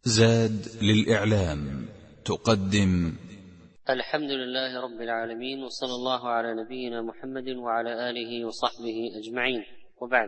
زاد للإعلام تقدم الحمد لله رب العالمين، وصلى الله على نبينا محمد وعلى آله وصحبه أجمعين، وبعد.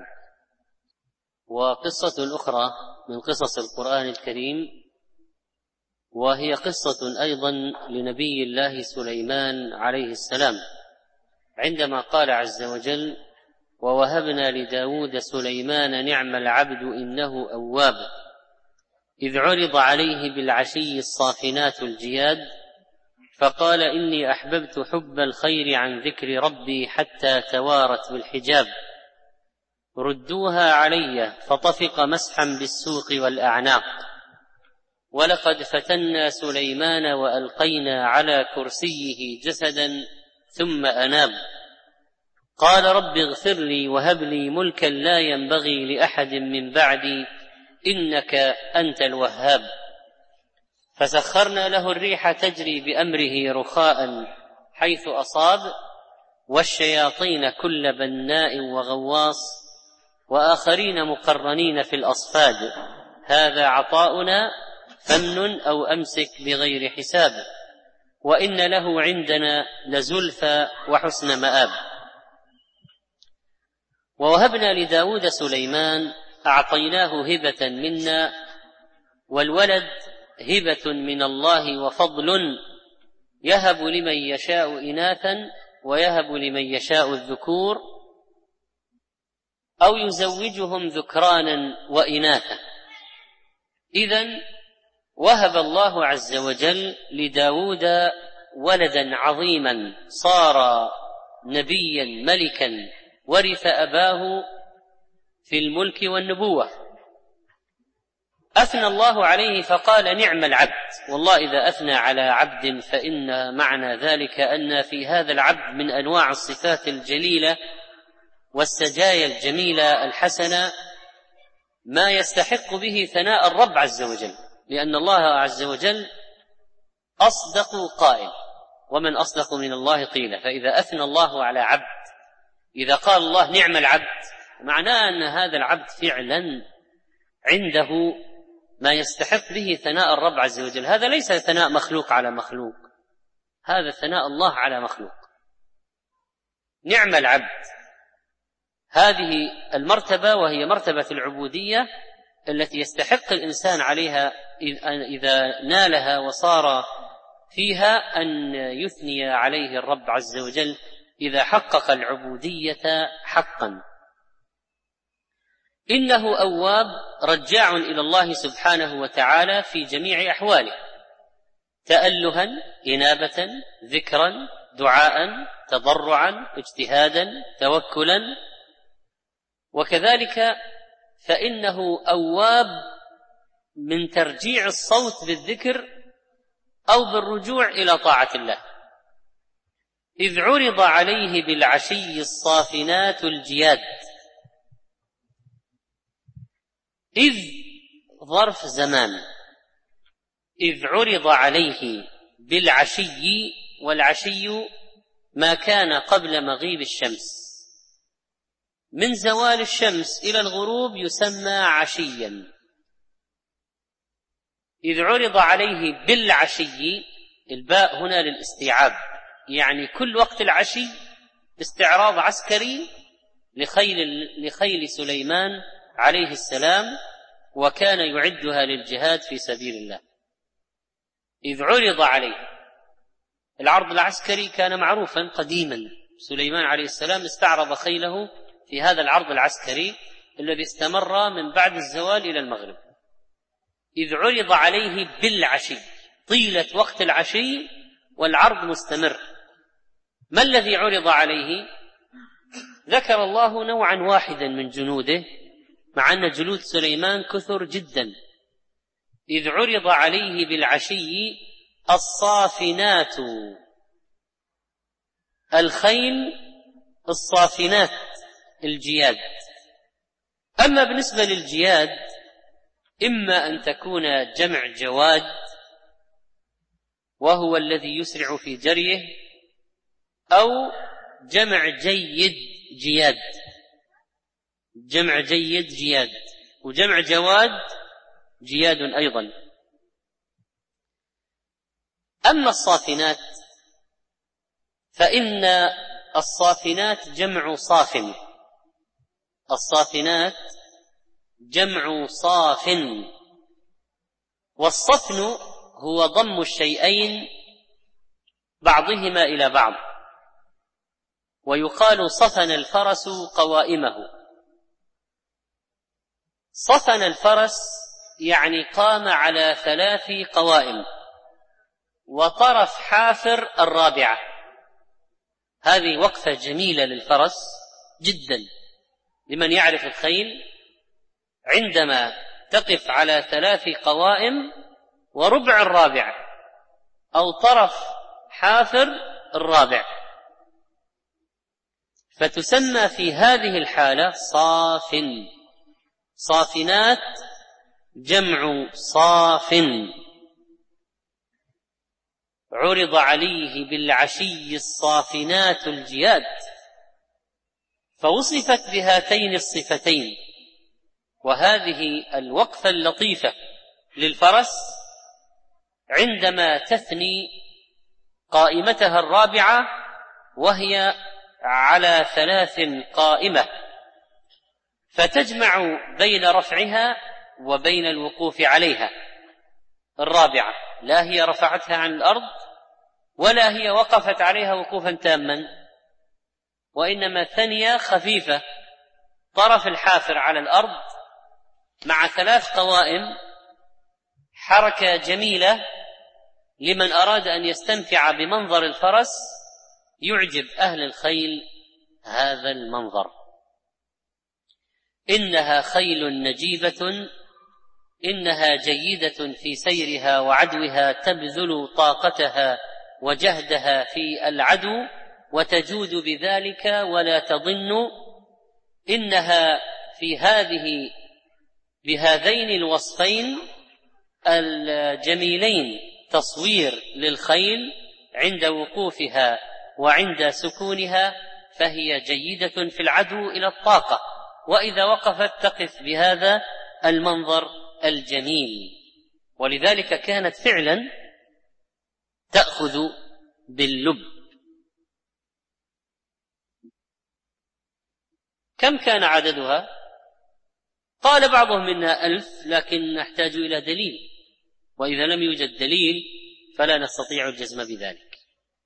وقصة أخرى من قصص القرآن الكريم، وهي قصة أيضا لنبي الله سليمان عليه السلام، عندما قال عز وجل: ووهبنا لداود سليمان نعم العبد إنه أواب إذ عرض عليه بالعشي الصافنات الجياد فقال إني أحببت حب الخير عن ذكر ربي حتى توارت بالحجاب ردوها علي فطفق مسحا بالسوق والأعناق ولقد فتنا سليمان وألقينا على كرسيه جسدا ثم أناب قال رب اغفر لي وهب لي ملكا لا ينبغي لأحد من بعدي إنك أنت الوهاب فسخرنا له الريح تجري بأمره رخاء حيث أصاب والشياطين كل بناء وغواص وآخرين مقرنين في الأصفاد هذا عطاؤنا فمن أو أمسك بغير حساب وإن له عندنا لزلفى وحسن مآب. ووهبنا لداود سليمان أعطيناه هبة منا، والولد هبة من الله وفضل يهب لمن يشاء إناثا ويهب لمن يشاء الذكور أو يزوجهم ذكرانا وإناثا. إذن وهب الله عز وجل لداود ولدا عظيما صار نبيا ملكا ورث أباه في الملك والنبوة. أثنى الله عليه فقال نعم العبد. والله إذا أثنى على عبد فإن معنى ذلك أن في هذا العبد من أنواع الصفات الجليلة والسجايا الجميلة الحسنة ما يستحق به ثناء الرب عز وجل، لأن الله عز وجل أصدق قائل، ومن أصدق من الله قيلا. فإذا أثنى الله على عبد، إذا قال الله نعم العبد، معناه أن هذا العبد فعلا عنده ما يستحق به ثناء الرب عز وجل. هذا ليس ثناء مخلوق على مخلوق، هذا ثناء الله على مخلوق. نعم العبد، هذه المرتبة وهي مرتبة العبودية التي يستحق الإنسان عليها إذا نالها وصار فيها أن يثني عليه الرب عز وجل إذا حقق العبودية حقا. إنه أواب رجاع إلى الله سبحانه وتعالى في جميع أحواله، تألها إنابة ذكرا دعاء تضرعا اجتهادا توكلا. وكذلك فإنه أواب من ترجيع الصوت بالذكر أو بالرجوع إلى طاعة الله. إذ عرض عليه بالعشي الصافنات الجياد، إذ ظرف زمان، إذ عرض عليه بالعشي، والعشي ما كان قبل مغيب الشمس، من زوال الشمس إلى الغروب يسمى عشيا. إذ عرض عليه بالعشي، الباء هنا للاستيعاب، يعني كل وقت العشي استعراض عسكري لخيل سليمان عليه السلام، وكان يعدها للجهاد في سبيل الله. إذ عرض عليه، العرض العسكري كان معروفا قديما، سليمان عليه السلام استعرض خيله في هذا العرض العسكري الذي استمر من بعد الزوال إلى المغرب. إذ عرض عليه بالعشي، طيلة وقت العشي والعرض مستمر. ما الذي عرض عليه؟ ذكر الله نوعا واحدا من جنوده، مع أن جنود سليمان كثر جدا. إذ عرض عليه بالعشي الصافنات، الخيل الصافنات الجياد. أما بالنسبة للجياد، إما أن تكون جمع جواد وهو الذي يسرع في جريه، أو جمع جيد جياد، جمع جيد جياد، وجمع جواد جياد أيضا. أما الصافنات فإن الصافنات جمع صاف، الصافنات جمع صاف، والصفن هو ضم الشيئين بعضهما إلى بعض، ويقال صفن الفرس قوائمه. صفن الفرس يعني قام على 3 قوائم وطرف حافر الرابعة. هذه وقفة جميلة للفرس جدا لمن يعرف الخيل، عندما تقف على 3 قوائم وربع الرابع أو طرف حافر الرابع، فتسمى في هذه الحالة صاف. صافنات جمع صاف. عرض عليه بالعشي الصافنات الجياد، فوصفت بهاتين الصفتين. وهذه الوقفة اللطيفة للفرس عندما تثني قائمتها الرابعة وهي على 3 قائمة، فتجمع بين رفعها وبين الوقوف عليها الرابعة، لا هي رفعتها عن الأرض ولا هي وقفت عليها وقوفا تاما، وإنما ثانية خفيفة، طرف الحافر على الأرض مع 3 قوائم، حركة جميلة لمن أراد أن يستمتع بمنظر الفرس، يعجب أهل الخيل هذا المنظر. إنها خيل نجيبة، إنها جيدة في سيرها وعدوها، تبذل طاقتها وجهدها في العدو وتجود بذلك ولا تضن. إنها في بهذين الوصفين الجميلين تصوير للخيل عند وقوفها وعند سكونها، فهي جيدة في العدو إلى الطاقة، وإذا وقفت تقف بهذا المنظر الجميل. ولذلك كانت فعلا تأخذ باللب. كم كان عددها؟ قال بعضهم إنها 1000، لكن نحتاج إلى دليل، وإذا لم يوجد دليل فلا نستطيع الجزم بذلك.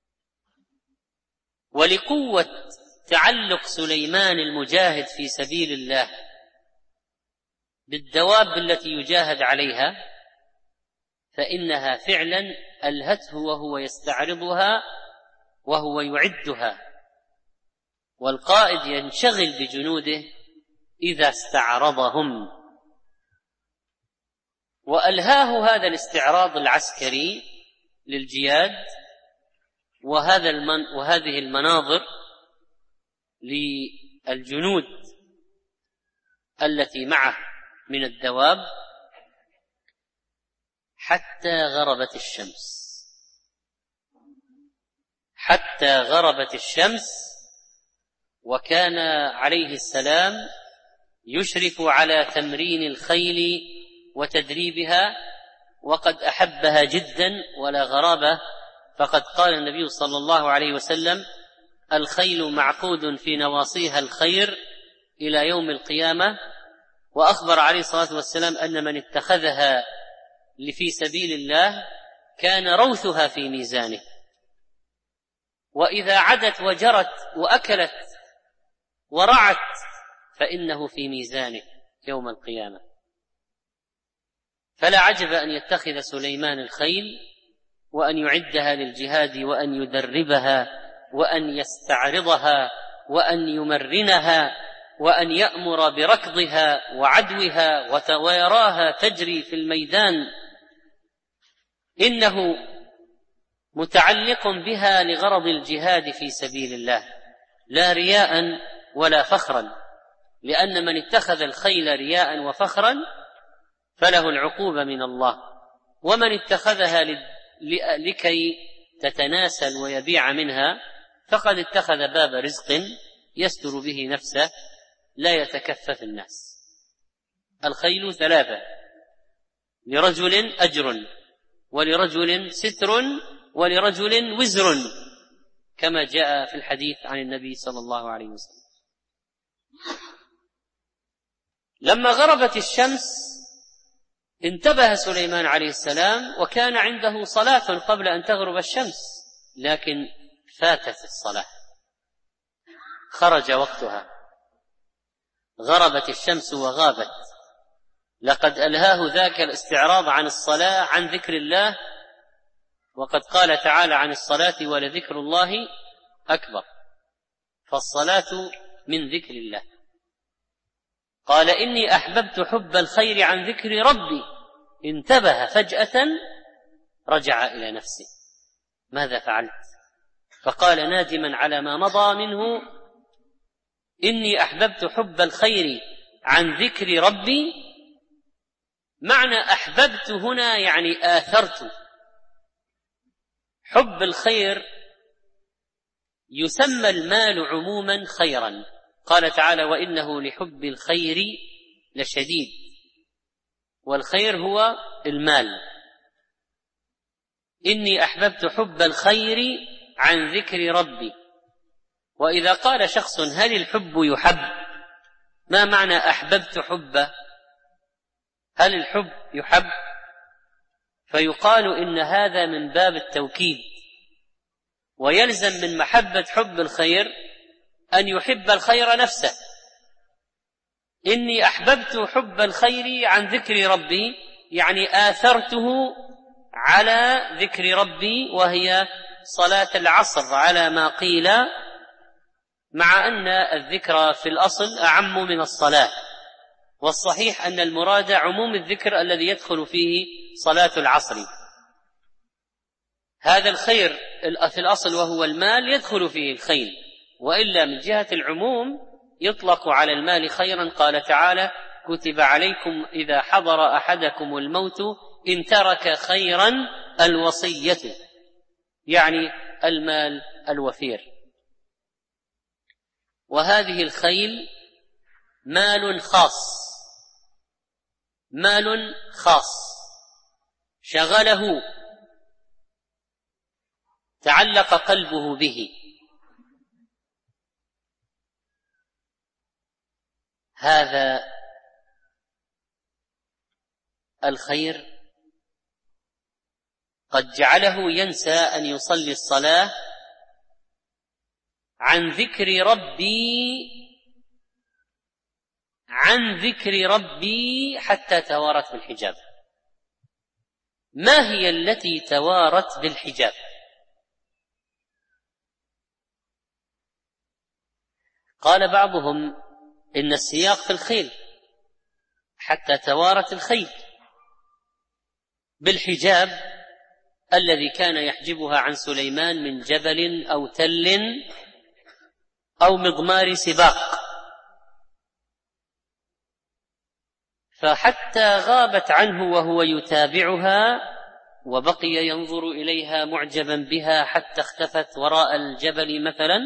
ولقوة تعلق سليمان المجاهد في سبيل الله بالدواب التي يجاهد عليها، فإنها فعلا ألهته وهو يستعرضها وهو يعدها، والقائد ينشغل بجنوده إذا استعرضهم. وألهاه هذا الاستعراض العسكري للجياد وهذه المناظر للجنود التي معه من الدواب حتى غربت الشمس. وكان عليه السلام يشرف على تمرين الخيل وتدريبها، وقد أحبها جدا ولا غرابة، فقد قال النبي صلى الله عليه وسلم: الخيل معقود في نواصيها الخير إلى يوم القيامة. وأخبر عليه الصلاة والسلام أن من اتخذها في سبيل الله كان روثها في ميزانه، وإذا عدت وجرت وأكلت ورعت فإنه في ميزانه يوم القيامة. فلا عجب أن يتخذ سليمان الخيل وأن يعدها للجهاد وأن يدربها وأن يستعرضها وأن يمرنها وأن يأمر بركضها وعدوها ويراها تجري في الميدان. إنه متعلق بها لغرض الجهاد في سبيل الله، لا رياء ولا فخرا، لأن من اتخذ الخيل رياء وفخرا فله العقوبة من الله، ومن اتخذها لكي تتناسل ويبيع منها فقد اتخذ باب رزق يستر به نفسه لا يتكفف الناس. الخيل 3: لرجل أجر، ولرجل ستر، ولرجل وزر، كما جاء في الحديث عن النبي صلى الله عليه وسلم. لما غربت الشمس انتبه سليمان عليه السلام، وكان عنده صلاة قبل أن تغرب الشمس، لكن فاتت الصلاة، خرج وقتها، غربت الشمس وغابت. لقد ألهاه ذاك الاستعراض عن الصلاة عن ذكر الله، وقد قال تعالى عن الصلاة ولذكر الله أكبر، فالصلاة من ذكر الله. قال إني أحببت حب الخير عن ذكر ربي، انتبه فجأة، رجع إلى نفسه، ماذا فعلت؟ فقال نادما على ما مضى منه: إني أحببت حب الخير عن ذكر ربي. معنى أحببت هنا يعني آثرت. حب الخير يسمى المال عموما خيرا، قال تعالى: وإنه لحب الخير لشديد، والخير هو المال. إني أحببت حب الخير عن ذكر ربي. وإذا قال شخص: هل الحب يحب؟ ما معنى أحببت حبه؟ هل الحب يحب؟ فيقال إن هذا من باب التوكيد، ويلزم من محبة حب الخير أن يحب الخير نفسه. إني أحببت حب الخير عن ذكر ربي، يعني آثرته على ذكر ربي، وهي صلاة العصر على ما قيل، مع أن الذكر في الأصل أعم من الصلاة، والصحيح أن المراد عموم الذكر الذي يدخل فيه صلاة العصر. هذا الخير في الأصل وهو المال يدخل فيه الخير، وإلا من جهة العموم يطلق على المال خيرا. قال تعالى: كتب عليكم إذا حضر أحدكم الموت إن ترك خيرا الوصية، يعني المال الوفير. وهذه الخيل مال خاص، مال خاص شغله، تعلق قلبه به. هذا الخير قد جعله ينسى أن يصلي الصلاة عن ذكر ربي حتى توارت بالحجاب. ما هي التي توارت بالحجاب؟ قال بعضهم إن السياق في الخيل، حتى توارت الخيل بالحجاب الذي كان يحجبها عن سليمان من جبل أو تل أو مضمار سباق، فحتى غابت عنه وهو يتابعها، وبقي ينظر إليها معجبا بها حتى اختفت وراء الجبل مثلا.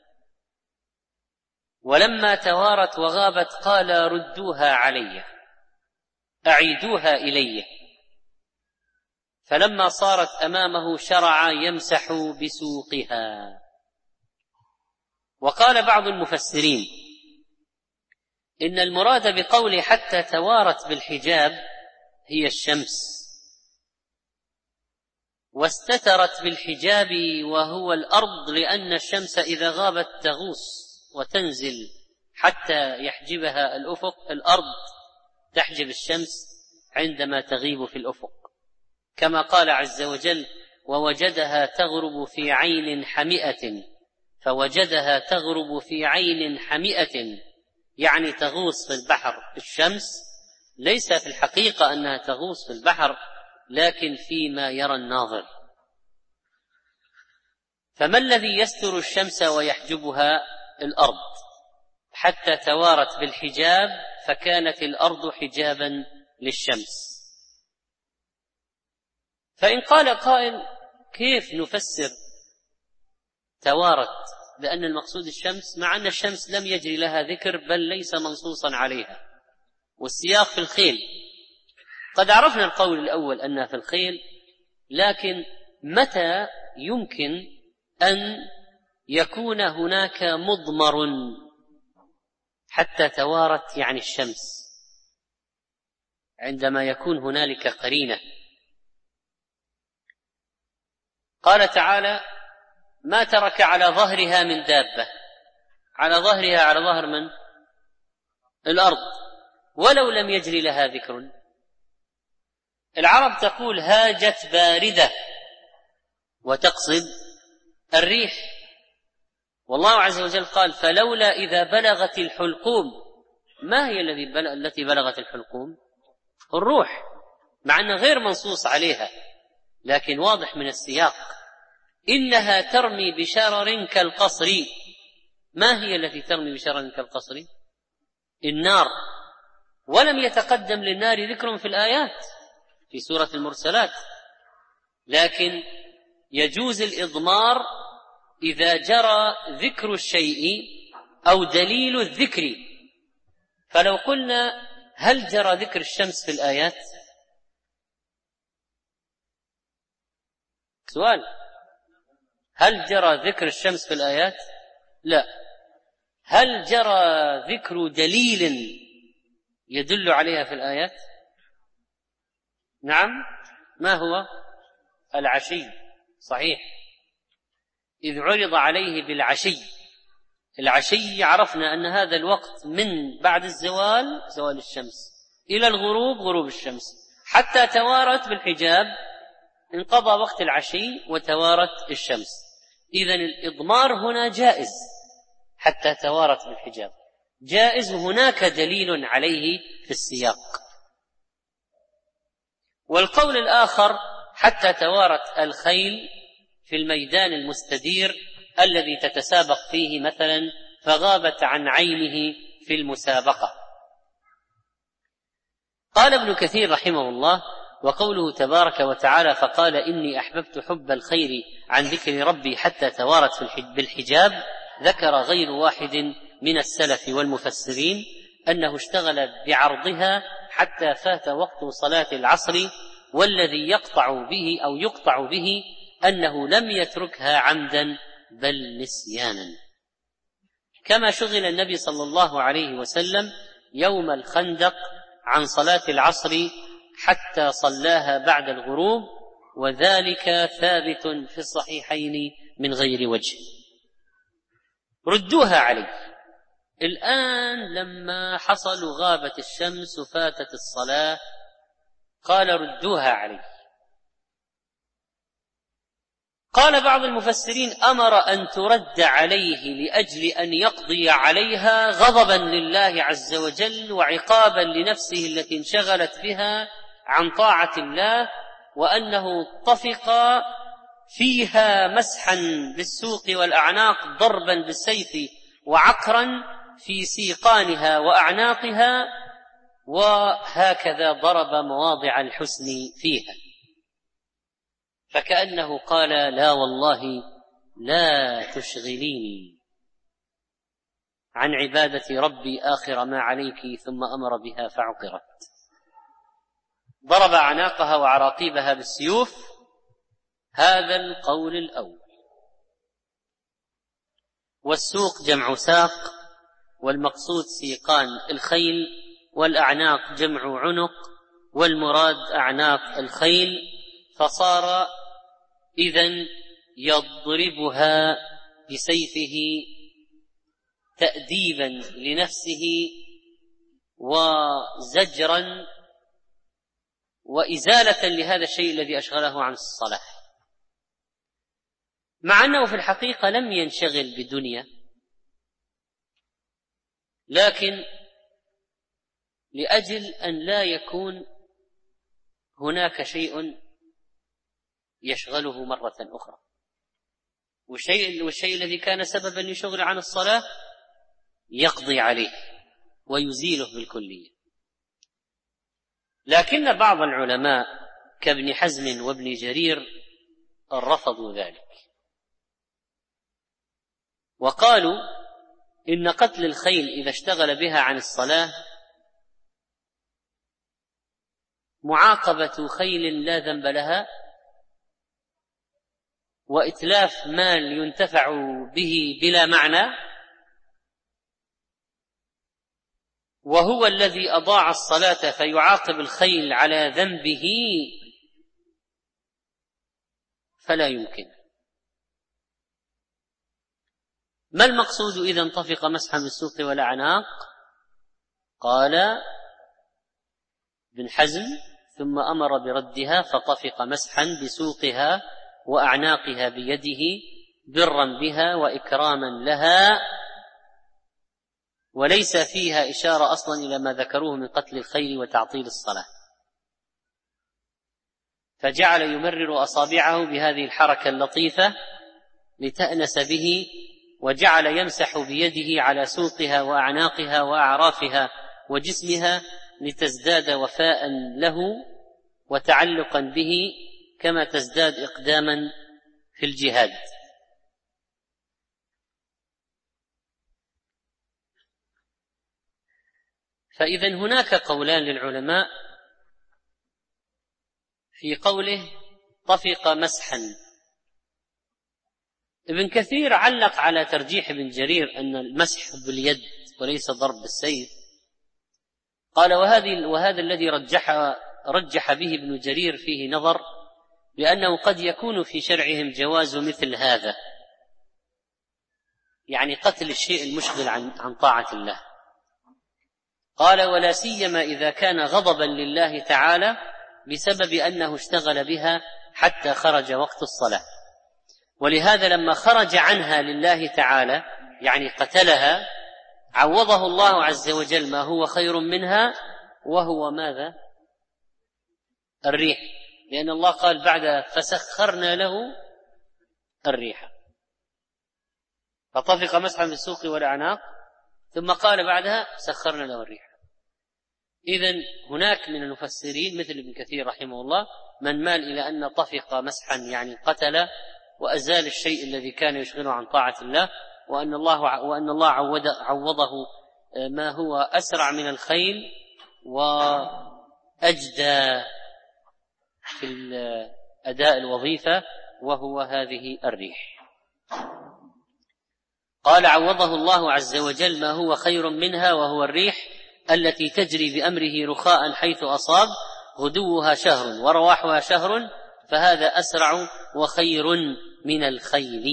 ولما توارت وغابت قال: ردوها علي، أعيدوها إلي. فلما صارت أمامه شرع يمسح بسوقها. وقال بعض المفسرين إن المراد بقوله حتى توارت بالحجاب هي الشمس، واستترت بالحجاب وهو الأرض، لأن الشمس إذا غابت تغوص وتنزل حتى يحجبها الأفق. الأرض تحجب الشمس عندما تغيب في الأفق، كما قال عز وجل: ووجدها تغرب في عين حمئة. فوجدها تغرب في عين حمئة يعني تغوص في البحر. الشمس ليس في الحقيقة أنها تغوص في البحر، لكن فيما يرى الناظر. فما الذي يستر الشمس ويحجبها؟ الأرض. حتى توارت بالحجاب، فكانت الأرض حجابا للشمس. فإن قال قائل: كيف نفسر توارت بأن المقصود الشمس، مع أن الشمس لم يجري لها ذكر، بل ليس منصوصا عليها، والسياق في الخيل؟ قد عرفنا القول الأول أنها في الخيل، لكن متى يمكن أن يكون هناك مضمر حتى توارت يعني الشمس؟ عندما يكون هنالك قرينة. قال تعالى: ما ترك على ظهرها من دابة. على ظهرها على ظهر من؟ الأرض. ولو لم يجري لها ذكر. العرب تقول هاجت باردة وتقصد الريح، والله عز وجل قال: فلولا إذا بلغت الحلقوم. ما هي التي بلغت الحلقوم؟ الروح، مع أنه غير منصوص عليها، لكن واضح من السياق: إنها ترمي بشرر كالقصر. ما هي التي ترمي بشرر كالقصر؟ النار. ولم يتقدم للنار ذكر في الآيات في سورة المرسلات، لكن يجوز الإضمار إذا جرى ذكر الشيء أو دليل الذكر. فلو قلنا: هل جرى ذكر الشمس في الآيات؟ سؤال: هل جرى ذكر الشمس في الآيات؟ لا. هل جرى ذكر دليل يدل عليها في الآيات؟ نعم. ما هو؟ العشي. صحيح، إذ عرض عليه بالعشي. العشي عرفنا أن هذا الوقت من بعد الزوال، زوال الشمس، إلى الغروب، غروب الشمس، حتى توارت بالحجاب، انقضى وقت العشي وتوارت الشمس. إذن الإضمار هنا جائز حتى توارت بالحجاب، جائز، هناك دليل عليه في السياق. والقول الآخر: حتى توارت الخيل في الميدان المستدير الذي تتسابق فيه مثلا فغابت عن عينه في المسابقة. قال ابن كثير رحمه الله: وقوله تبارك وتعالى: فقال إني أحببت حب الخير عن ذكر ربي حتى توارت بالحجاب، ذكر غير واحد من السلف والمفسرين أنه اشتغل بعرضها حتى فات وقت صلاة العصر، والذي يقطع به أنه لم يتركها عمدا بل نسيانا، كما شغل النبي صلى الله عليه وسلم يوم الخندق عن صلاة العصر حتى صلاها بعد الغروب، وذلك ثابت في الصحيحين من غير وجه. ردوها عليه. الآن لما حصل غابت الشمس وفاتت الصلاة، قال: ردوها عليه. قال بعض المفسرين: أمر أن ترد عليه لأجل أن يقضي عليها غضبا لله عز وجل وعقابا لنفسه التي انشغلت بها عن طاعة الله، وأنه اتفق فيها مسحا بالسوق والأعناق، ضربا بالسيف وعقرا في سيقانها وأعناقها، وهكذا ضرب مواضع الحسن فيها. فكأنه قال: لا والله لا تشغليني عن عبادة ربي آخر ما عليك، ثم أمر بها فعقرت. ضرب أعناقها وعراقيبها بالسيوف. هذا القول الأول. والسوق جمع ساق، والمقصود سيقان الخيل، والأعناق جمع عنق، والمراد أعناق الخيل، فصار إذن يضربها بسيفه تأديبا لنفسه وزجرا وإزالة لهذا الشيء الذي أشغله عن الصلاة، مع أنه في الحقيقة لم ينشغل بدنيا، لكن لأجل أن لا يكون هناك شيء يشغله مرة أخرى، والشيء الذي كان سببا لشغل عن الصلاة يقضي عليه ويزيله بالكلية. لكن بعض العلماء كابن حزم وابن جرير رفضوا ذلك، وقالوا إن قتل الخيل إذا اشتغل بها عن الصلاة معاقبة خيل لا ذنب لها وإتلاف مال ينتفع به بلا معنى، وهو الذي أضاع الصلاة فيعاقب الخيل على ذنبه، فلا يمكن. ما المقصود إذا انطفق مسحا بالسوق والأعناق؟ قال ابن حزم: ثم أمر بردها فطفق مسحا بسوقها وأعناقها بيده برا بها وإكراما لها، وليس فيها إشارة أصلا إلى ما ذكروه من قتل الخيل وتعطيل الصلاة. فجعل يمرر أصابعه بهذه الحركة اللطيفة لتأنس به، وجعل يمسح بيده على سوقها وأعناقها وأعرافها وجسمها لتزداد وفاء له وتعلقا به، كما تزداد إقداما في الجهاد. فإذن هناك قولان للعلماء في قوله طفق مسحا. ابن كثير علق على ترجيح ابن جرير أن المسح باليد وليس ضرب بالسيف، قال: وهذا الذي رجح به ابن جرير فيه نظر، لأنه قد يكون في شرعهم جواز مثل هذا، يعني قتل الشيء المشغل عن طاعة الله. قال: ولا سيما إذا كان غضبا لله تعالى بسبب أنه اشتغل بها حتى خرج وقت الصلاة. ولهذا لما خرج عنها لله تعالى، يعني قتلها، عوضه الله عز وجل ما هو خير منها، وهو ماذا؟ الريح، لأن الله قال بعد: فسخرنا له الريح. فطفق مسحا بالسوق والأعناق، ثم قال بعدها: سخرنا له الريح. إذن هناك من المفسرين مثل ابن كثير رحمه الله من مال إلى أن طفق مسحا يعني قتل وأزال الشيء الذي كان يشغله عن طاعة الله، وأن الله عوضه ما هو أسرع من الخيل وأجدى في أداء الوظيفة، وهو هذه الريح. قال: عوضه الله عز وجل ما هو خير منها، وهو الريح التي تجري بأمره رخاء حيث أصاب، غدوها شهر ورواحها شهر، فهذا أسرع وخير من الخيل.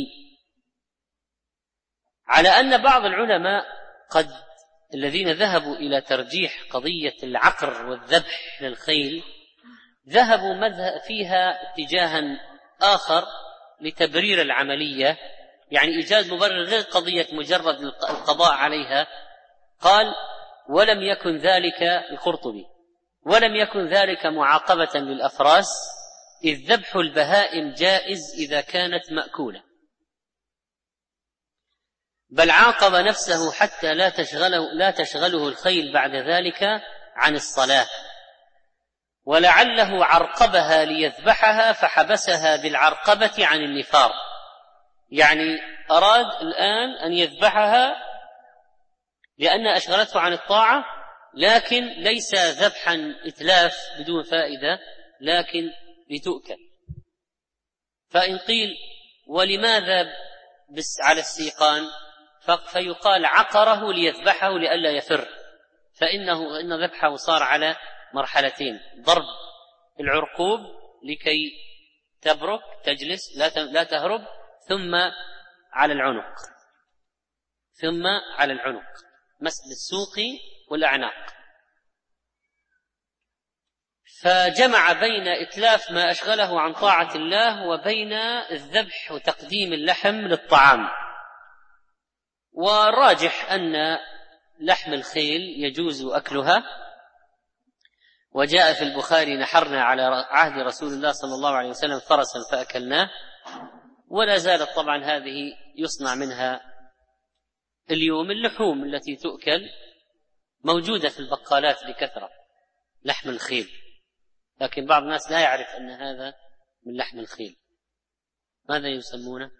على أن بعض العلماء الذين ذهبوا إلى ترجيح قضية العقر والذبح للخيل ذهبوا فيها اتجاها آخر لتبرير العملية، يعني إيجاد مبرر غير قضية مجرد القضاء عليها. قال: ولم يكن ذلك القرطبي ولم يكن ذلك معاقبة للأفراس، إذ ذبح البهائم جائز إذا كانت مأكولة، بل عاقب نفسه حتى لا تشغله الخيل بعد ذلك عن الصلاة، ولعله عرقبها ليذبحها فحبسها بالعرقبة عن النفار، يعني أراد الآن أن يذبحها لأن أشغلته عن الطاعة، لكن ليس ذبحا إتلاف بدون فائدة، لكن لتؤكل. فإن قيل: ولماذا بس على السيقان؟ فيقال: عقره ليذبحه لئلا يفر، فإن ذبحه صار على مرحلتين: ضرب العرقوب لكي تبرك تجلس لا تهرب، ثم على العنق مسح بالسوق والأعناق. فجمع بين إتلاف ما أشغله عن طاعة الله وبين الذبح وتقديم اللحم للطعام. والراجح أن لحم الخيل يجوز أكلها، وجاء في البخاري: نحرنا على عهد رسول الله صلى الله عليه وسلم فرسا فأكلناه. ولا زالت طبعا هذه يصنع منها اليوم اللحوم التي تؤكل موجودة في البقالات بكثرة، لحم الخيل، لكن بعض الناس لا يعرف أن هذا من لحم الخيل. ماذا يسمونه؟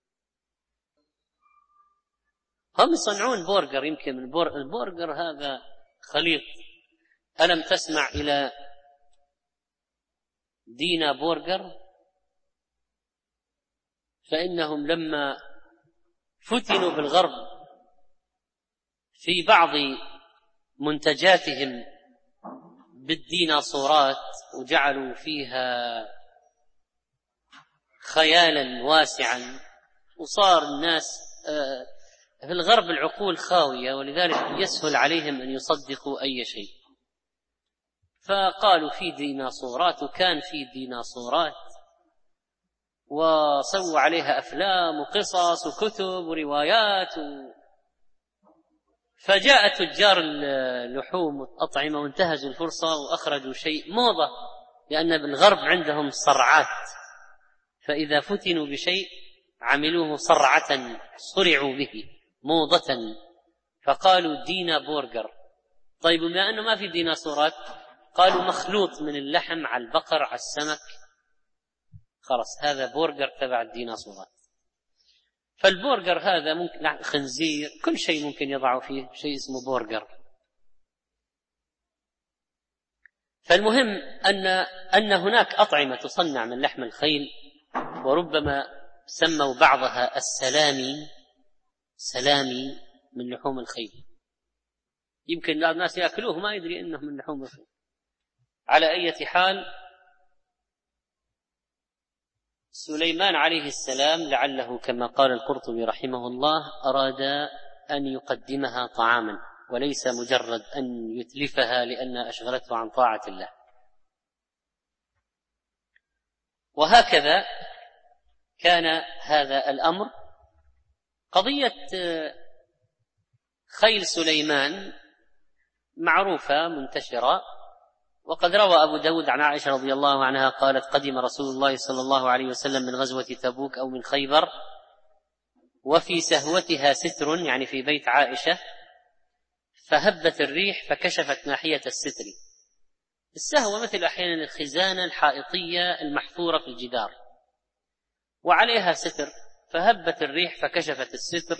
هم يصنعون برجر، يمكن من البرجر هذا خليط. ألم تسمع إلى دينا برجر؟ فإنهم لما فتنوا بالغرب في بعض منتجاتهم بالديناصورات وجعلوا فيها خيالا واسعا، وصار الناس في الغرب العقول خاوية، ولذلك يسهل عليهم أن يصدقوا أي شيء. فقالوا في ديناصورات، وكان في ديناصورات، وسووا عليها أفلام وقصص وكتب وروايات فجاء تجار اللحوم والأطعمة وانتهزوا الفرصة وأخرجوا شيء موضة، لأن بالغرب عندهم صرعات، فإذا فتنوا بشيء عملوه صرعة، صرعوا به موضة، فقالوا دينا بورجر. طيب بما أنه ما في ديناصورات، قالوا مخلوط من اللحم على البقر على السمك، خلاص هذا بورجر تبع الديناصورات. فالبورجر هذا ممكن خنزير، كل شيء ممكن يضعوا فيه شيء اسمه بورجر. فالمهم أن هناك أطعمة تصنع من لحم الخيل، وربما سموا بعضها سلامي من لحوم الخيل. يمكن بعض الناس يأكلوه ما يدري إنه من لحوم الخيل. على أي حال، سليمان عليه السلام لعله كما قال القرطبي رحمه الله أراد أن يقدمها طعاما وليس مجرد أن يتلفها لأنها أشغلته عن طاعة الله. وهكذا كان هذا الأمر. قضية خيل سليمان معروفة منتشرة، وقد روى أبو داود عن عائشة رضي الله عنها قالت قدم رسول الله صلى الله عليه وسلم من غزوة تبوك أو من خيبر، وفي سهوتها ستر، يعني في بيت عائشة، فهبت الريح فكشفت ناحية الستر. السهوة مثل أحيانا الخزانة الحائطية المحفورة في الجدار وعليها ستر، فهبت الريح فكشفت الستر،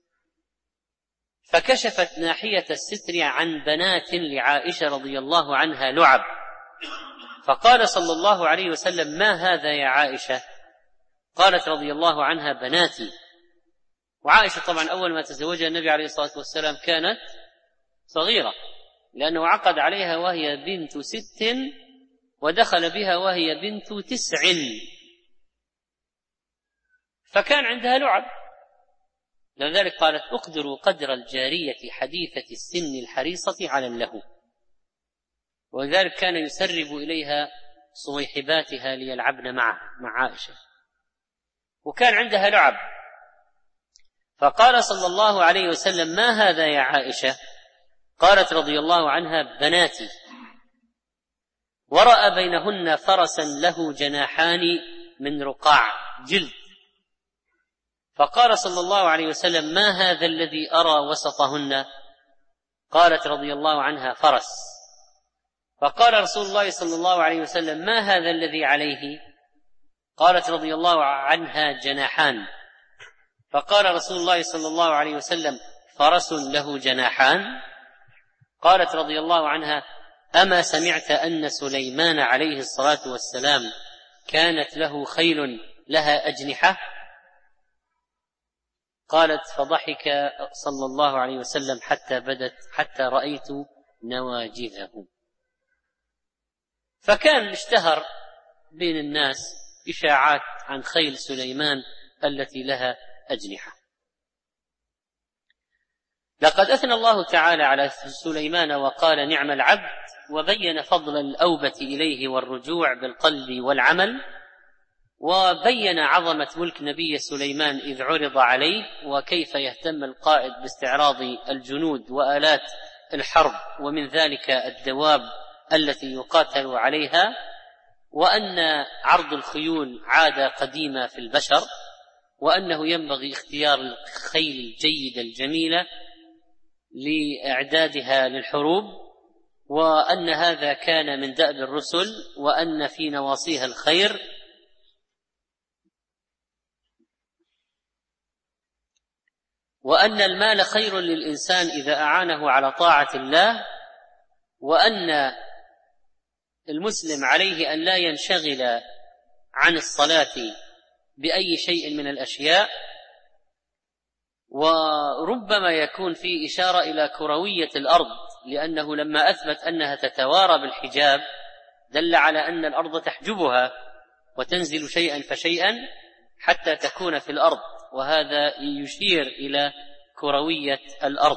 فكشفت ناحية الستر عن بنات لعائشة رضي الله عنها لعب، فقال صلى الله عليه وسلم ما هذا يا عائشة؟ قالت رضي الله عنها بناتي. وعائشة طبعا أول ما تزوجها النبي عليه الصلاة والسلام كانت صغيرة، لأنه عقد عليها وهي بنت 6 ودخل بها وهي بنت 9، فكان عندها لعب. لذلك قالت اقدروا قدر الجارية حديثة السن الحريصة على اللهو، ولذلك كان يسرب إليها صويحباتها ليلعبن معه مع عائشة، وكان عندها لعب. فقال صلى الله عليه وسلم ما هذا يا عائشة؟ قالت رضي الله عنها بناتي. ورأى بينهن فرسا له جناحان من رقاع جلد، فقال صلى الله عليه وسلم ما هذا الذي أرى وسطهن؟ قالت رضي الله عنها فرس. فقال رسول الله صلى الله عليه وسلم ما هذا الذي عليه؟ قالت رضي الله عنها جناحان. فقال رسول الله صلى الله عليه وسلم فرس له جناحان؟ قالت رضي الله عنها أما سمعت أن سليمان عليه الصلاة والسلام كانت له خيل لها أجنحة؟ قالت فضحك صلى الله عليه وسلم حتى رأيت نواجذه. فكان اشتهر بين الناس إشاعات عن خيل سليمان التي لها أجنحة. لقد أثنى الله تعالى على سليمان وقال نعم العبد، وبين فضل الأوبة إليه والرجوع بالقلب والعمل، وبين عظمة ملك نبي سليمان إذ عرض عليه، وكيف يهتم القائد باستعراض الجنود وآلات الحرب ومن ذلك الدواب التي يقاتل عليها، وأن عرض الخيول عادة قديمة في البشر، وأنه ينبغي اختيار الخيل الجيدة الجميلة لإعدادها للحروب، وأن هذا كان من دأب الرسل، وأن في نواصيها الخير، وأن المال خير للإنسان إذا أعانه على طاعة الله، وأن المسلم عليه أن لا ينشغل عن الصلاة بأي شيء من الأشياء. وربما يكون في إشارة إلى كروية الأرض، لأنه لما أثبت أنها تتوارى بالحجاب دل على أن الأرض تحجبها وتنزل شيئا فشيئا حتى تكون في الأرض، وهذا يشير إلى كروية الأرض.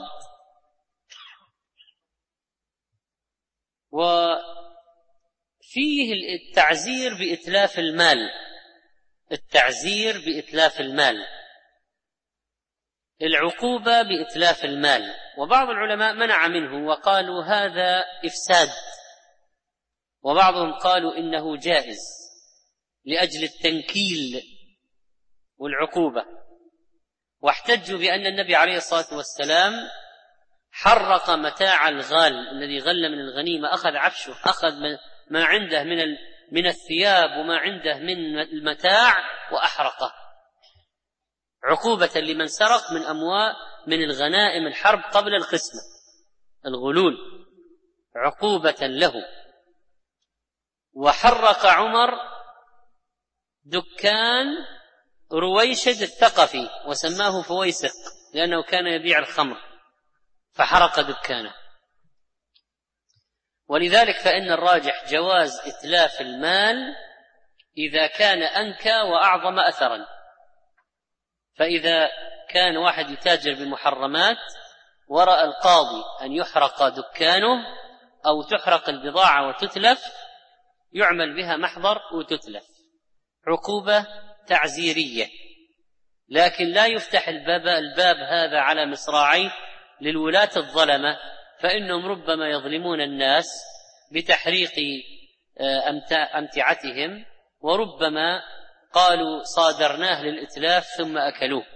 وفيه التعزير بإتلاف المال، التعزير بإتلاف المال، العقوبة بإتلاف المال. وبعض العلماء منع منه وقالوا هذا إفساد، وبعضهم قالوا إنه جائز لأجل التنكيل والعقوبة، واحتجوا بأن النبي عليه الصلاة والسلام حرق متاع الغال الذي غل من الغنيمة، أخذ عفشه، أخذ ما عنده من الثياب وما عنده من المتاع وأحرقه عقوبة لمن سرق من أموال من الغنائم الحرب قبل القسمة، الغلول، عقوبة له. وحرق عمر دكان رويشد الثقفي وسماه فويسق لأنه كان يبيع الخمر، فحرق دكانه. ولذلك فإن الراجح جواز إتلاف المال إذا كان أنكى وأعظم أثرا. فإذا كان واحد يتاجر بمحرمات ورأى القاضي أن يحرق دكانه أو تحرق البضاعة وتتلف، يعمل بها محضر وتتلف، عقوبة تعزيرية. لكن لا يفتح الباب هذا على مصراعيه للولاة الظلمة، فإنهم ربما يظلمون الناس بتحريق أمتعتهم، وربما قالوا صادرناه للإتلاف ثم أكلوه.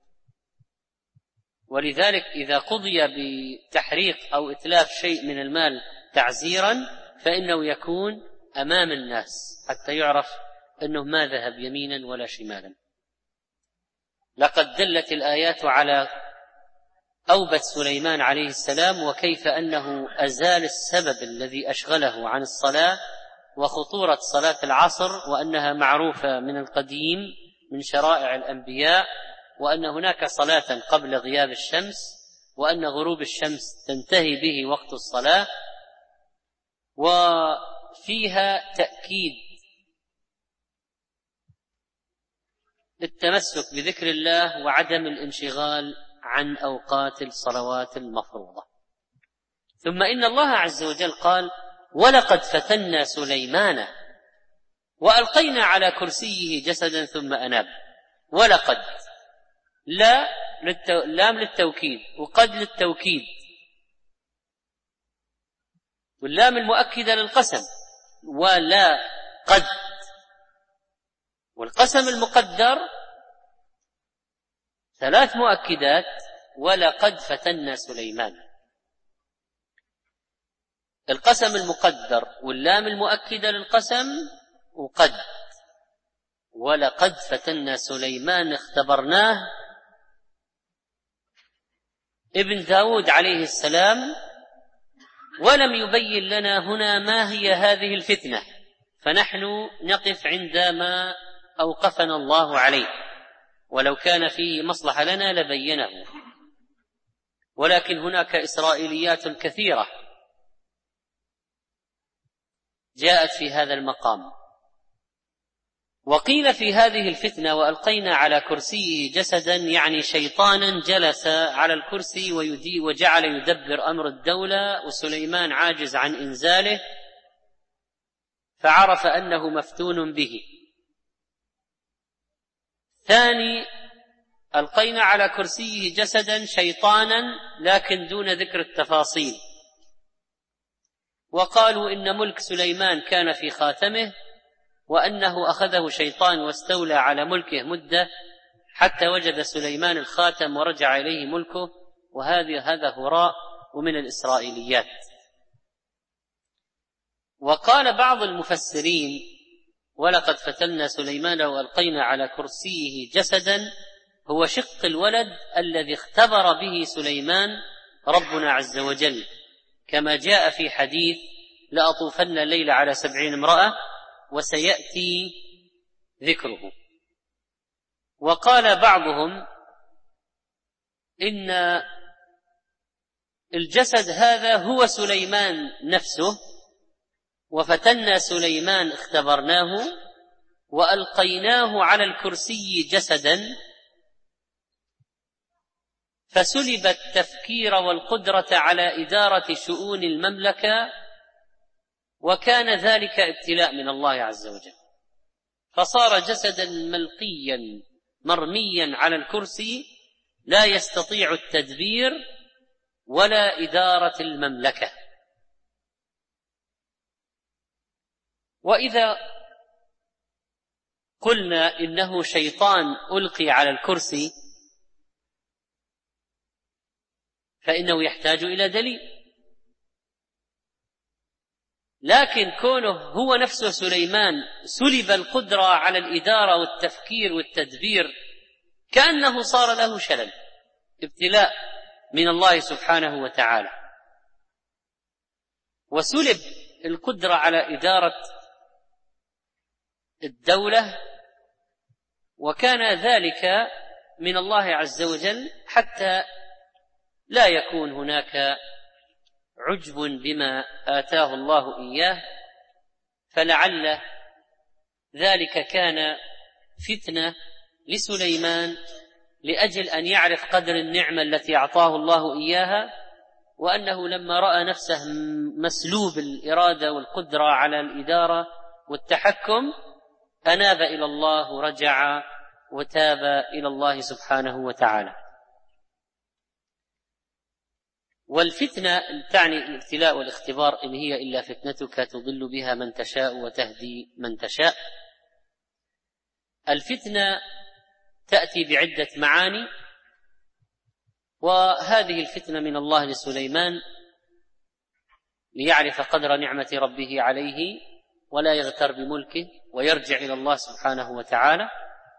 ولذلك إذا قضي بتحريق أو إتلاف شيء من المال تعزيرا فإنه يكون أمام الناس حتى يعرف أنه ما ذهب يمينا ولا شمالا. لقد دلت الآيات على أوبة سليمان عليه السلام، وكيف أنه أزال السبب الذي أشغله عن الصلاة وخطورة صلاة العصر، وأنها معروفة من القديم من شرائع الأنبياء، وأن هناك صلاة قبل غياب الشمس، وأن غروب الشمس تنتهي به وقت الصلاة، وفيها تأكيد التمسك بذكر الله وعدم الانشغال عن أوقات الصلوات المفروضة. ثم إن الله عز وجل قال: ولقد فتنا سليمان وألقينا على كرسيه جسدا ثم أناب. ولقد لام للتوكيد وقد للتوكيد، واللام المؤكدة للقسم، ولا قد. والقسم المقدر 3 مؤكدات: ولقد فتنا سليمان. القسم المقدر واللام المؤكدة للقسم وقد. ولقد فتنا سليمان اختبرناه. ابن داود عليه السلام ولم يبين لنا هنا ما هي هذه الفتنة، فنحن نقف عندما أوقفنا الله عليه، ولو كان فيه مصلحة لنا لبينه. ولكن هناك إسرائيليات كثيرة جاءت في هذا المقام. وقيل في هذه الفتنة: وألقينا على كرسيه جسدا، يعني شيطانا جلس على الكرسي وجعل يدبر أمر الدولة، وسليمان عاجز عن إنزاله، فعرف أنه مفتون به. ثاني: ألقينا على كرسيه جسدا شيطانا، لكن دون ذكر التفاصيل. وقالوا إن ملك سليمان كان في خاتمه، وأنه أخذه شيطان واستولى على ملكه مدة حتى وجد سليمان الخاتم ورجع إليه ملكه. هذا هراء ومن الإسرائيليات. وقال بعض المفسرين: ولقد فتنا سليمان وألقينا على كرسيه جسدا، هو شق الولد الذي اختبر به سليمان ربنا عز وجل، كما جاء في حديث: لأطوفن الليل على 70 امرأة وسيأتي ذكره. وقال بعضهم إن الجسد هذا هو سليمان نفسه، وفتنا سليمان اختبرناه وألقيناه على الكرسي جسدا، فسلب التفكير والقدرة على إدارة شؤون المملكة، وكان ذلك ابتلاء من الله عز وجل، فصار جسدا ملقيا مرميا على الكرسي لا يستطيع التدبير ولا إدارة المملكة. وإذا قلنا إنه شيطان ألقي على الكرسي فإنه يحتاج إلى دليل، لكن كونه هو نفسه سليمان سلب القدرة على الإدارة والتفكير والتدبير كأنه صار له شلل، ابتلاء من الله سبحانه وتعالى، وسلب القدرة على إدارة الدولة، وكان ذلك من الله عز وجل حتى لا يكون هناك عجب بما آتاه الله إياه، فلعل ذلك كان فتنة لسليمان لأجل أن يعرف قدر النعمة التي أعطاه الله إياها، وأنه لما رأى نفسه مسلوب الإرادة والقدرة على الإدارة والتحكم أناب إلى الله ورجع وتاب إلى الله سبحانه وتعالى. والفتنة تعني الابتلاء والاختبار، إن هي إلا فتنتك تضل بها من تشاء وتهدي من تشاء. الفتنة تأتي بعدة معاني، وهذه الفتنة من الله لسليمان ليعرف قدر نعمة ربه عليه ولا يغتر بملكه ويرجع إلى الله سبحانه وتعالى.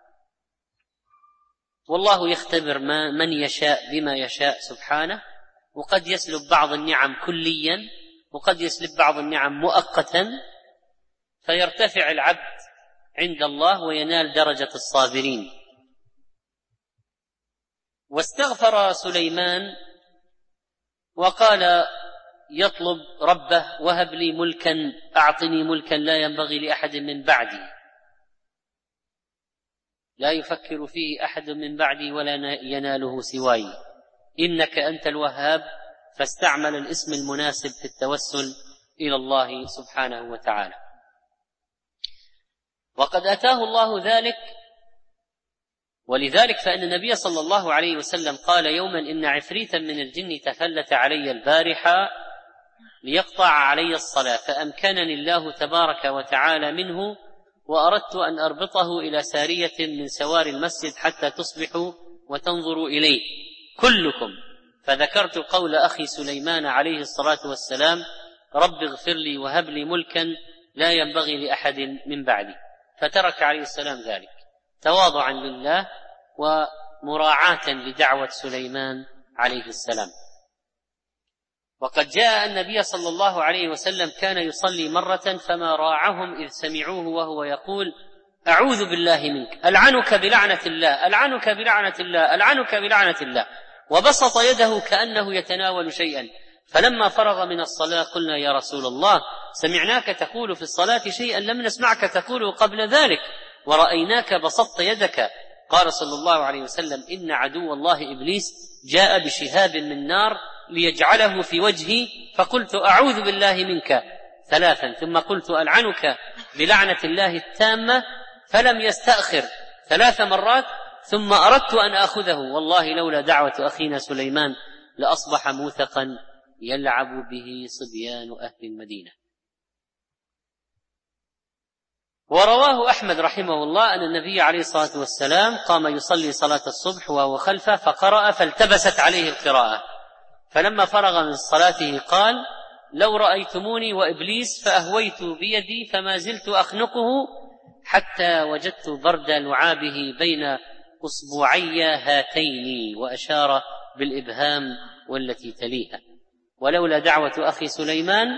والله يختبر من يشاء بما يشاء سبحانه، وقد يسلب بعض النعم كليا وقد يسلب بعض النعم مؤقتا، فيرتفع العبد عند الله وينال درجة الصابرين. واستغفر سليمان وقال يطلب ربه وهب لي ملكا، أعطني ملكا لا ينبغي لأحد من بعدي، لا يفكر فيه أحد من بعدي ولا يناله سواي، إنك أنت الوهاب. فاستعمل الاسم المناسب في التوسل إلى الله سبحانه وتعالى. وقد أتاه الله ذلك، ولذلك فإن النبي صلى الله عليه وسلم قال يوما إن عفريتا من الجن تفلت علي البارحة ليقطع علي الصلاة، فأمكنني الله تبارك وتعالى منه، وأردت أن أربطه إلى سارية من سوار المسجد حتى تصبحوا وتنظروا إليه كلكم، فذكرت قول أخي سليمان عليه الصلاة والسلام رب اغفر لي وهب لي ملكا لا ينبغي لأحد من بعدي، فترك عليه السلام ذلك تواضعا لله ومراعاة لدعوة سليمان عليه السلام. وقد جاء النبي صلى الله عليه وسلم كان يصلي مرة فما راعهم إذ سمعوه وهو يقول أعوذ بالله منك، ألعنك بلعنة الله، ألعنك بلعنة الله، ألعنك بلعنة الله، وبسط يده كأنه يتناول شيئا. فلما فرغ من الصلاة قلنا يا رسول الله سمعناك تقول في الصلاة شيئا لم نسمعك تقوله قبل ذلك، ورأيناك بسطت يدك. قال صلى الله عليه وسلم إن عدو الله إبليس جاء بشهاب من نار ليجعله في وجهي، فقلت أعوذ بالله منك ثلاثا، ثم قلت ألعنك بلعنة الله التامة، فلم يستأخر 3 مرات، ثم أردت أن أخذه، والله لولا دعوة أخينا سليمان لأصبح موثقا يلعب به صبيان أهل المدينة. ورواه أحمد رحمه الله أن النبي عليه الصلاة والسلام قام يصلي صلاة الصبح وهو خلفه فقرأ فالتبست عليه القراءة، فلما فرغ من صلاته قال لو رأيتموني وإبليس فأهويت بيدي فما زلت أخنقه حتى وجدت برد لعابه بين أصبعي هاتين، وأشار بالإبهام والتي تليها. ولولا دعوة أخي سليمان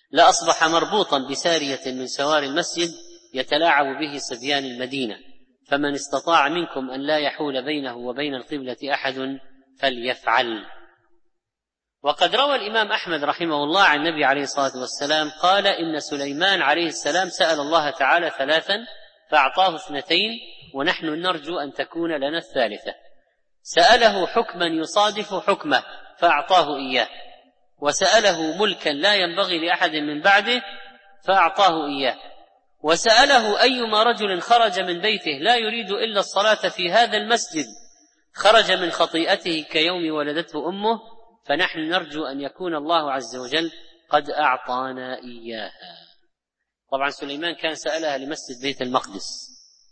لأصبح مربوطا بسارية من سوار المسجد يتلاعب به صبيان المدينة، فمن استطاع منكم أن لا يحول بينه وبين القبلة أحد فليفعل. وقد روى الإمام أحمد رحمه الله عن النبي عليه الصلاة والسلام قال: إن سليمان عليه السلام سأل الله تعالى 3 فأعطاه 2 ونحن نرجو أن تكون لنا 3. سأله حكما يصادف حكمه فأعطاه إياه، وسأله ملكا لا ينبغي لأحد من بعده فأعطاه إياه، وسأله أيما رجل خرج من بيته لا يريد إلا الصلاة في هذا المسجد خرج من خطيئته كيوم ولدته أمه، فنحن نرجو أن يكون الله عز وجل قد أعطانا إياها. طبعا سليمان كان سألها لمسجد بيت المقدس،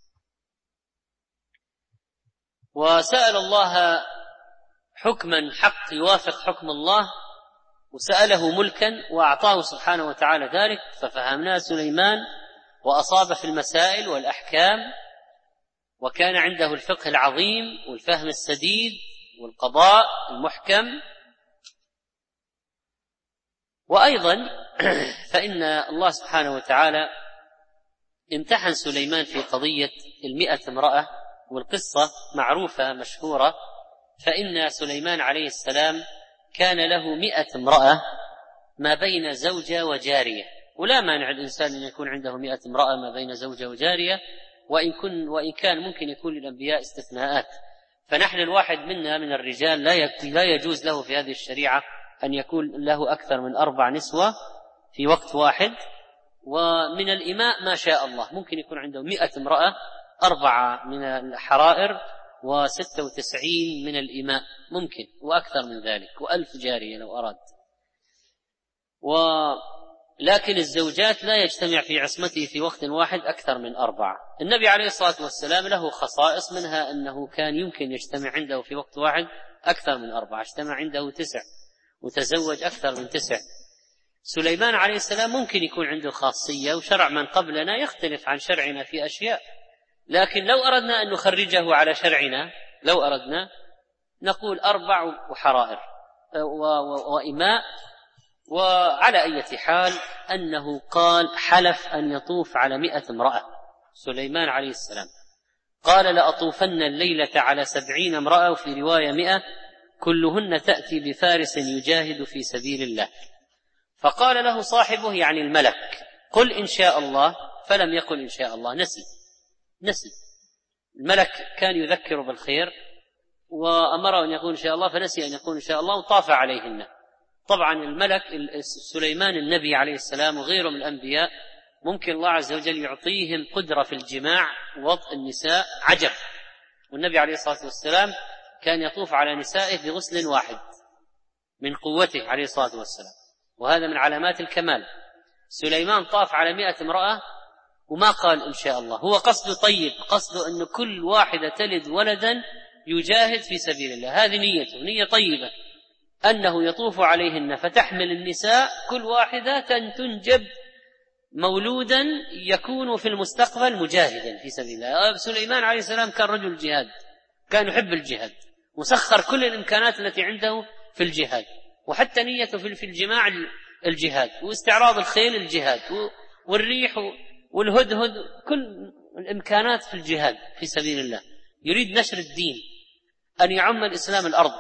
وسأل الله حكما حق يوافق حكم الله، وسأله ملكا وأعطاه سبحانه وتعالى ذلك، ففهمناه سليمان وأصاب في المسائل والأحكام، وكان عنده الفقه العظيم والفهم السديد والقضاء المحكم. وأيضا فإن الله سبحانه وتعالى امتحن سليمان في قضية 100 امرأة، والقصة معروفة مشهورة. فإن سليمان عليه السلام كان له 100 امرأة ما بين زوجة وجارية، ولا مانع الإنسان أن يكون عنده 100 امرأة ما بين زوجة وجارية، وإن كان ممكن يكون للأنبياء استثناءات. فنحن الواحد منا من الرجال لا يجوز له في هذه الشريعة أن يكون له أكثر من 4 نسوة في وقت واحد. ومن الإماء ما شاء الله ممكن يكون عنده 100 امرأة، 4 من الحرائر و96 من الإماء ممكن، وأكثر من ذلك، و1000 جارية لو أراد. لكن الزوجات لا يجتمع في عصمته في وقت واحد أكثر من 4. النبي عليه الصلاة والسلام له خصائص، منها أنه كان يمكن يجتمع عنده في وقت واحد أكثر من 4، اجتمع عنده 9 وتزوج أكثر من 9. سليمان عليه السلام ممكن يكون عنده خاصية، وشرع من قبلنا يختلف عن شرعنا في أشياء، لكن لو أردنا أن نخرجه على شرعنا، لو أردنا نقول 4 وحرائر وإماء. وعلى أي حال أنه قال حلف أن يطوف على 100 امرأة. سليمان عليه السلام قال: لأطوفن الليلة على 70 امرأة، وفي رواية 100، كلهن تأتي بفارس يجاهد في سبيل الله. فقال له صاحبه يعني الملك: قل إن شاء الله، فلم يقل إن شاء الله، نسي. الملك كان يذكر بالخير وأمره أن يقول إن شاء الله، فنسي أن يقول إن شاء الله وطاف عليهن. طبعا الملك سليمان النبي عليه السلام وغيره من الأنبياء ممكن الله عز وجل يعطيهم قدرة في الجماع ووطء النساء عجب، والنبي عليه الصلاة والسلام كان يطوف على نسائه بغسل واحد من قوته عليه الصلاة والسلام، وهذا من علامات الكمال. سليمان طاف على 100 امرأة وما قال إن شاء الله، هو قصده طيب، قصده أن كل واحدة تلد ولدا يجاهد في سبيل الله، هذه نيته، نية طيبة، أنه يطوف عليهن فتحمل النساء كل واحدة تنجب مولودا يكون في المستقبل مجاهدا في سبيل الله. سليمان عليه السلام كان رجل جهاد، كان يحب الجهاد، وسخر كل الإمكانات التي عنده في الجهاد، وحتى نيته في الجماع الجهاد، واستعراض الخيل الجهاد، والريح والهدهد، كل الإمكانات في الجهاد في سبيل الله، يريد نشر الدين، أن يعم الإسلام الأرض.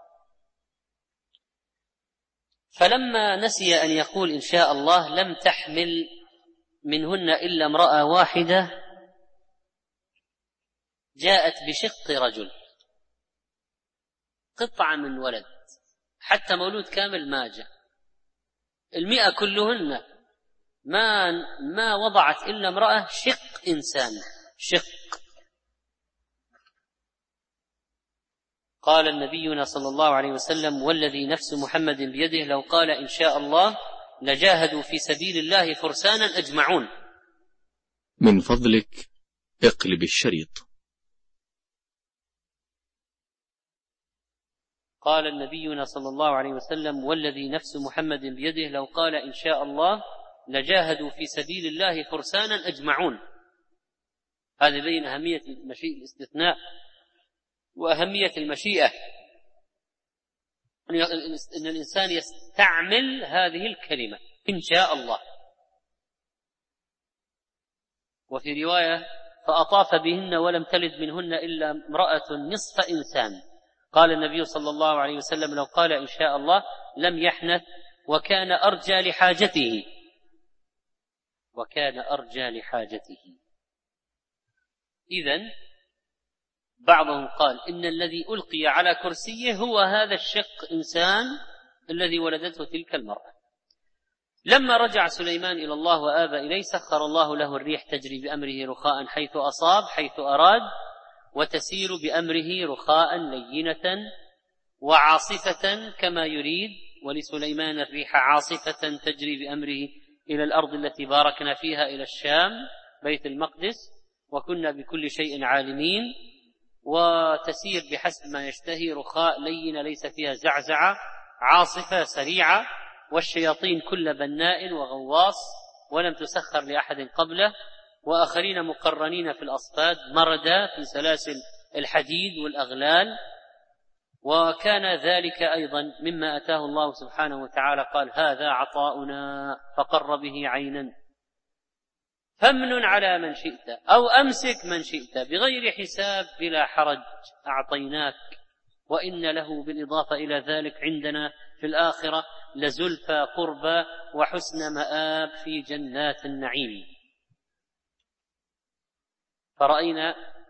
فلما نسي أن يقول إن شاء الله لم تحمل منهن إلا امرأة واحدة جاءت بشق رجل، قطعة من ولد، حتى مولود كامل ما جاء. 100 كلهن ما وضعت إلا امرأة شق إنسان، شق. قال النبينا صلى الله عليه وسلم: والذي نفس محمد بيده لو قال إن شاء الله لجاهدوا في سبيل الله فرسانا أجمعون. من فضلك اقلب الشريط. قال النبينا صلى الله عليه وسلم: والذي نفس محمد بيده لو قال إن شاء الله لجاهدوا في سبيل الله فرسانا أجمعون. هذا بين أهمية الاستثناء وأهمية المشيئة، أن الإنسان يستعمل هذه الكلمة إن شاء الله. وفي رواية فأطاف بهن ولم تلد منهن إلا امرأة نصف إنسان. قال النبي صلى الله عليه وسلم: لو قال إن شاء الله لم يحنث، وكان أرجى لحاجته. إذن بعضهم قال إن الذي ألقي على كرسيه هو هذا الشق إنسان الذي ولدته تلك المرأة. لما رجع سليمان إلى الله وآب إليه، سخر الله له الريح تجري بأمره رخاء حيث أصاب حيث أراد، وتسير بأمره رخاء لينة وعاصفة كما يريد. ولسليمان الريح عاصفة تجري بأمره إلى الأرض التي باركنا فيها، إلى الشام بيت المقدس، وكنا بكل شيء عالمين. وتسير بحسب ما يشتهي، رخاء لينة ليس فيها زعزعة، عاصفة سريعة، والشياطين كل بناء وغواص، ولم تسخر لأحد قبله، وآخرين مقرنين في الأصفاد مردا في سلاسل الحديد والأغلال. وكان ذلك أيضا مما أتاه الله سبحانه وتعالى، قال: هذا عطاؤنا فقر به عينا فامنن على من شئت أو أمسك من شئت بغير حساب بلا حرج أعطيناك، وإن له بالإضافة إلى ذلك عندنا في الآخرة لزلفى قربى وحسن مآب في جنات النعيم. فرأينا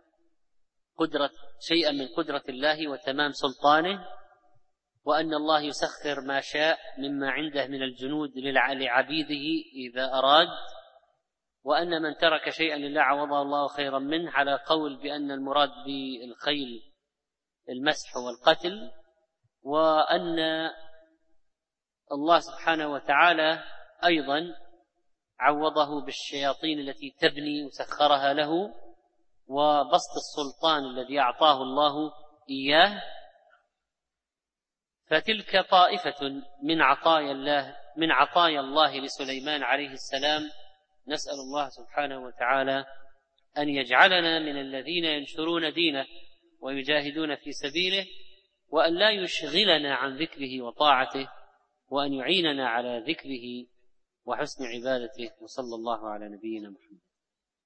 شيئا من قدرة الله وتمام سلطانه، وأن الله يسخر ما شاء مما عنده من الجنود لعبيده إذا أراد، وأن من ترك شيئا لله عوضه الله خيرا منه، على قول بأن المراد بالخيل المسح والقتل، وأن الله سبحانه وتعالى أيضا عوضه بالشياطين التي تبني وسخرها له، وبسط السلطان الذي أعطاه الله إياه. فتلك طائفة من عطايا الله لسليمان عليه السلام. نسأل الله سبحانه وتعالى أن يجعلنا من الذين ينشرون دينه ويجاهدون في سبيله، وأن لا يشغلنا عن ذكره وطاعته، وأن يعيننا على ذكره وحسن عبادته. وصلى الله على نبينا محمد.